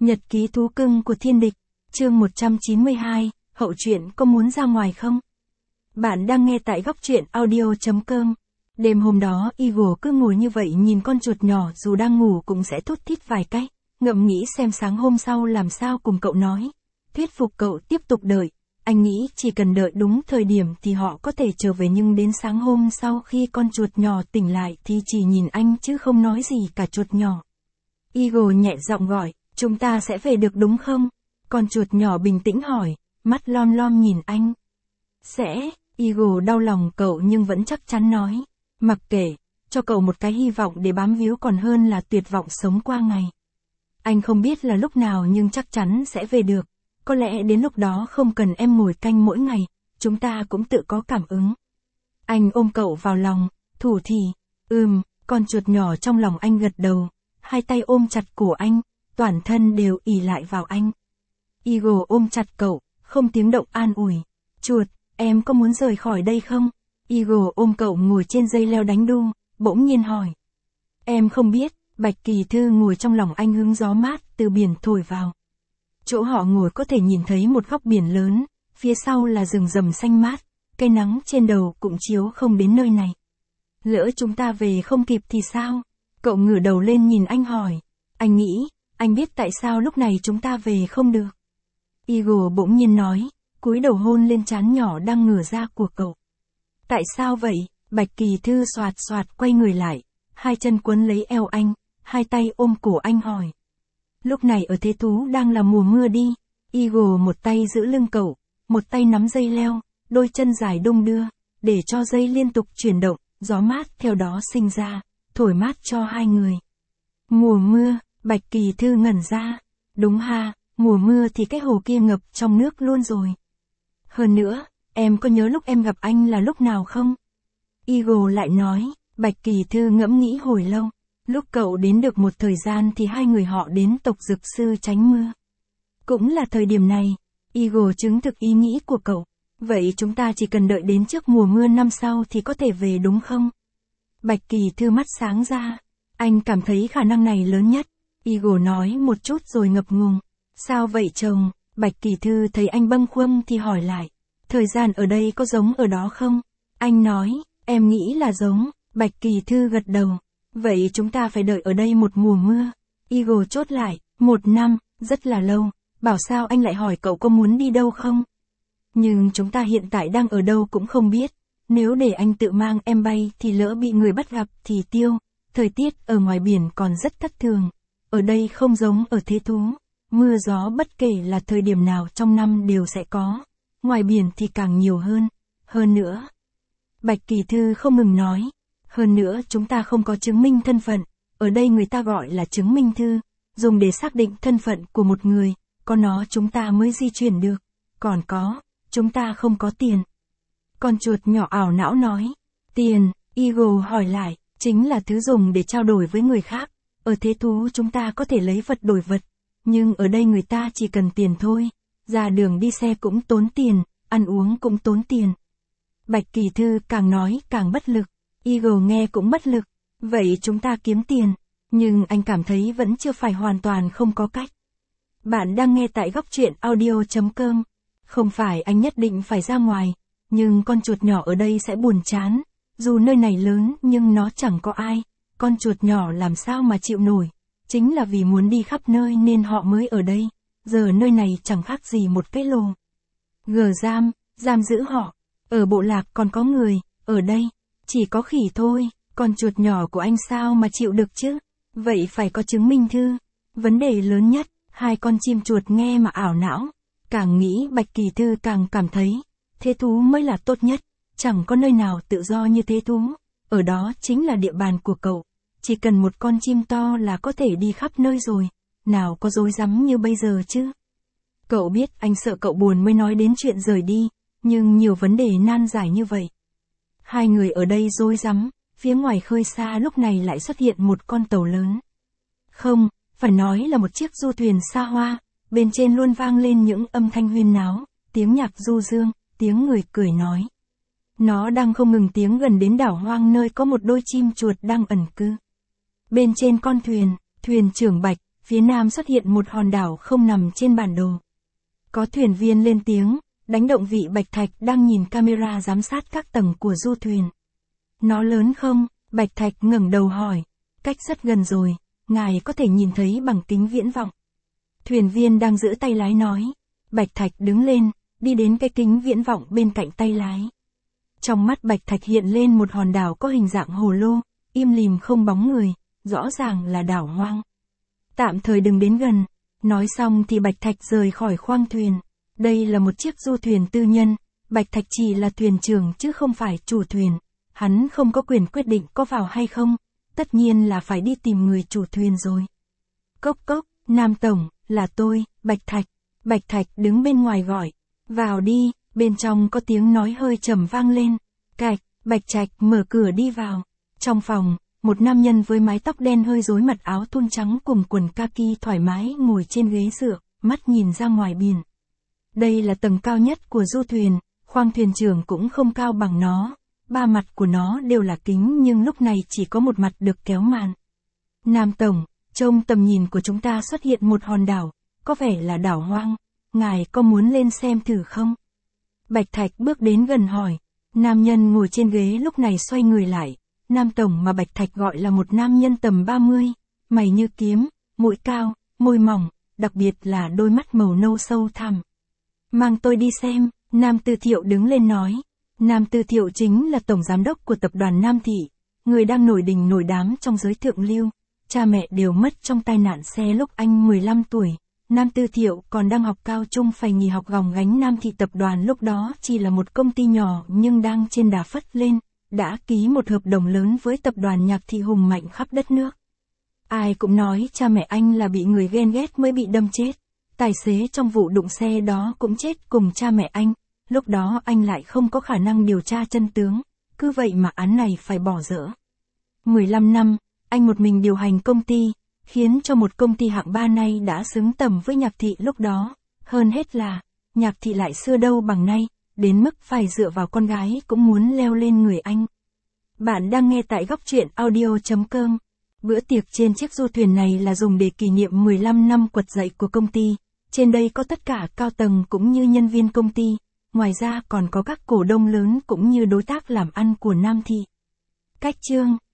Nhật ký thú cưng của thiên địch, chương 192, hậu truyện có muốn ra ngoài không? Bạn đang nghe tại góc truyện audio.com. Đêm hôm đó Eagle cứ ngồi như vậy nhìn con chuột nhỏ dù đang ngủ cũng sẽ thút thít vài cái, ngẫm nghĩ xem sáng hôm sau làm sao cùng cậu nói. Thuyết phục cậu tiếp tục đợi, anh nghĩ chỉ cần đợi đúng thời điểm thì họ có thể trở về, nhưng đến sáng hôm sau khi con chuột nhỏ tỉnh lại thì chỉ nhìn anh chứ không nói gì cả. Chuột nhỏ. Eagle nhẹ giọng gọi, chúng ta sẽ về được đúng không? Con chuột nhỏ bình tĩnh hỏi, mắt lom lom nhìn anh. Sẽ, Eagle đau lòng cậu nhưng vẫn chắc chắn nói. Mặc kệ, cho cậu một cái hy vọng để bám víu còn hơn là tuyệt vọng sống qua ngày. Anh không biết là lúc nào nhưng chắc chắn sẽ về được. Có lẽ đến lúc đó không cần em ngồi canh mỗi ngày, chúng ta cũng tự có cảm ứng. Anh ôm cậu vào lòng, thủ thỉ, con chuột nhỏ trong lòng anh gật đầu, hai tay ôm chặt cổ anh, toàn thân đều ỉ lại vào anh. Eagle ôm chặt cậu, không tiếng động an ủi. Chuột, em có muốn rời khỏi đây không? Eagle ôm cậu ngồi trên dây leo đánh đu, bỗng nhiên hỏi. Em không biết. Bạch Kỳ Thư ngồi trong lòng anh hứng gió mát từ biển thổi vào. Chỗ họ ngồi có thể nhìn thấy một góc biển lớn, phía sau là rừng rậm xanh mát, cây nắng trên đầu cũng chiếu không đến nơi này. Lỡ chúng ta về không kịp thì sao? Cậu ngửa đầu lên nhìn anh hỏi. Anh nghĩ, anh biết tại sao lúc này chúng ta về không được. Eagle bỗng nhiên nói, cúi đầu hôn lên trán nhỏ đang ngửa ra của cậu. Tại sao vậy? Bạch Kỳ Thư xoạt xoạt quay người lại, hai chân quấn lấy eo anh, hai tay ôm cổ anh hỏi. Lúc này ở thế thú đang là mùa mưa đi. Eagle một tay giữ lưng cậu, một tay nắm dây leo, đôi chân dài đung đưa, để cho dây liên tục chuyển động, gió mát theo đó sinh ra, thổi mát cho hai người. Mùa mưa, Bạch Kỳ Thư ngẩn ra. Đúng ha, mùa mưa thì cái hồ kia ngập trong nước luôn rồi. Hơn nữa, em có nhớ lúc em gặp anh là lúc nào không? Eagle lại nói. Bạch Kỳ Thư ngẫm nghĩ hồi lâu. Lúc cậu đến được một thời gian thì hai người họ đến tộc dược sư tránh mưa. Cũng là thời điểm này. Eagle chứng thực ý nghĩ của cậu. Vậy chúng ta chỉ cần đợi đến trước mùa mưa năm sau thì có thể về đúng không? Bạch Kỳ Thư mắt sáng ra. Anh cảm thấy khả năng này lớn nhất. Eagle nói một chút rồi ngập ngùng. Sao vậy chồng? Bạch Kỳ Thư thấy anh bâng khuâng thì hỏi lại. Thời gian ở đây có giống ở đó không? Anh nói, em nghĩ là giống. Bạch Kỳ Thư gật đầu. Vậy chúng ta phải đợi ở đây một mùa mưa. Eagle chốt lại, 1 năm, rất là lâu. Bảo sao anh lại hỏi cậu có muốn đi đâu không? Nhưng chúng ta hiện tại đang ở đâu cũng không biết. Nếu để anh tự mang em bay thì lỡ bị người bắt gặp thì tiêu. Thời tiết ở ngoài biển còn rất thất thường. Ở đây không giống ở thế thú. Mưa gió bất kể là thời điểm nào trong năm đều sẽ có. Ngoài biển thì càng nhiều hơn. Hơn nữa. Bạch Kỳ Thư không ngừng nói. Hơn nữa chúng ta không có chứng minh thân phận. Ở đây người ta gọi là chứng minh thư. Dùng để xác định thân phận của một người. Có nó chúng ta mới di chuyển được. Còn có, chúng ta không có tiền. Con chuột nhỏ ảo não nói. Tiền, Eagle hỏi lại, chính là thứ dùng để trao đổi với người khác. Ở thế thú chúng ta có thể lấy vật đổi vật. Nhưng ở đây người ta chỉ cần tiền thôi. Ra đường đi xe cũng tốn tiền, ăn uống cũng tốn tiền. Bạch Kỳ Thư càng nói càng bất lực. Eagle nghe cũng bất lực. Vậy chúng ta kiếm tiền. Nhưng anh cảm thấy vẫn chưa phải hoàn toàn không có cách. Bạn đang nghe tại góc truyện audio.com. Không phải anh nhất định phải ra ngoài. Nhưng con chuột nhỏ ở đây sẽ buồn chán. Dù nơi này lớn nhưng nó chẳng có ai. Con chuột nhỏ làm sao mà chịu nổi. Chính là vì muốn đi khắp nơi nên họ mới ở đây. Giờ nơi này chẳng khác gì một cái lồ. Giam giữ họ. Ở bộ lạc còn có người. Ở đây chỉ có khỉ thôi. Con chuột nhỏ của anh sao mà chịu được chứ? Vậy phải có chứng minh thư. Vấn đề lớn nhất. Hai con chim chuột nghe mà ảo não. Càng nghĩ Bạch Kỳ Thư càng cảm thấy thế thú mới là tốt nhất. Chẳng có nơi nào tự do như thế thú. Ở đó chính là địa bàn của cậu. Chỉ cần một con chim to là có thể đi khắp nơi rồi. Nào có rối rắm như bây giờ chứ? Cậu biết anh sợ cậu buồn mới nói đến chuyện rời đi. Nhưng nhiều vấn đề nan giải như vậy. Hai người ở đây rối rắm. Phía ngoài khơi xa lúc này lại xuất hiện một con tàu lớn. Không, phải nói là một chiếc du thuyền xa hoa. Bên trên luôn vang lên những âm thanh huyên náo, tiếng nhạc du dương, tiếng người cười nói. Nó đang không ngừng tiến gần đến đảo hoang nơi có một đôi chim chuột đang ẩn cư. Bên trên con thuyền, thuyền trưởng Bạch, phía nam xuất hiện một hòn đảo không nằm trên bản đồ. Có thuyền viên lên tiếng, đánh động vị Bạch Thạch đang nhìn camera giám sát các tầng của du thuyền. Nó lớn không? Bạch Thạch ngẩng đầu hỏi. Cách rất gần rồi, ngài có thể nhìn thấy bằng kính viễn vọng. Thuyền viên đang giữ tay lái nói. Bạch Thạch đứng lên, đi đến cái kính viễn vọng bên cạnh tay lái. Trong mắt Bạch Thạch hiện lên một hòn đảo có hình dạng hồ lô, im lìm không bóng người, rõ ràng là đảo hoang. Tạm thời đừng đến gần. Nói xong thì Bạch Thạch rời khỏi khoang thuyền. Đây là một chiếc du thuyền tư nhân, Bạch Thạch chỉ là thuyền trưởng chứ không phải chủ thuyền. Hắn không có quyền quyết định có vào hay không, tất nhiên là phải đi tìm người chủ thuyền rồi. Cốc cốc, Nam Tổng, là tôi, Bạch Thạch. Bạch Thạch đứng bên ngoài gọi. Vào đi, bên trong có tiếng nói hơi trầm vang lên. Cạch, Bạch Trạch mở cửa đi vào. Trong phòng, một nam nhân với mái tóc đen hơi rối, mặc áo thun trắng cùng quần kaki thoải mái ngồi trên ghế dựa, mắt nhìn ra ngoài biển. Đây là tầng cao nhất của du thuyền, khoang thuyền trưởng cũng không cao bằng nó. Ba mặt của nó đều là kính nhưng lúc này chỉ có một mặt được kéo màn. Nam Tổng, trong tầm nhìn của chúng ta xuất hiện một hòn đảo, có vẻ là đảo hoang, ngài có muốn lên xem thử không? Bạch Thạch bước đến gần hỏi. Nam nhân ngồi trên ghế lúc này xoay người lại. Nam Tổng mà Bạch Thạch gọi là một nam nhân tầm 30, mày như kiếm, mũi cao, môi mỏng, đặc biệt là đôi mắt màu nâu sâu thẳm. Mang tôi đi xem, Nam Tư Thiệu đứng lên nói. Nam Tư Thiệu chính là tổng giám đốc của tập đoàn Nam Thị, người đang nổi đình nổi đám trong giới thượng lưu. Cha mẹ đều mất trong tai nạn xe lúc anh 15 tuổi. Nam Tư Thiệu còn đang học cao trung phải nghỉ học gồng gánh. Nam Thị tập đoàn lúc đó chỉ là một công ty nhỏ nhưng đang trên đà phất lên, đã ký một hợp đồng lớn với tập đoàn Nhạc Thị hùng mạnh khắp đất nước. Ai cũng nói cha mẹ anh là bị người ghen ghét mới bị đâm chết. Tài xế trong vụ đụng xe đó cũng chết cùng cha mẹ anh. Lúc đó anh lại không có khả năng điều tra chân tướng, cứ vậy mà án này phải bỏ dở. 15 năm, anh một mình điều hành công ty, khiến cho một công ty hạng 3 nay đã xứng tầm với Nhạc Thị lúc đó. Hơn hết là, Nhạc Thị lại xưa đâu bằng nay, đến mức phải dựa vào con gái cũng muốn leo lên người anh. Bạn đang nghe tại góc truyện audio.com. Bữa tiệc trên chiếc du thuyền này là dùng để kỷ niệm 15 năm quật dậy của công ty. Trên đây có tất cả cao tầng cũng như nhân viên công ty. Ngoài ra còn có các cổ đông lớn cũng như đối tác làm ăn của Nam Thị. Cách chương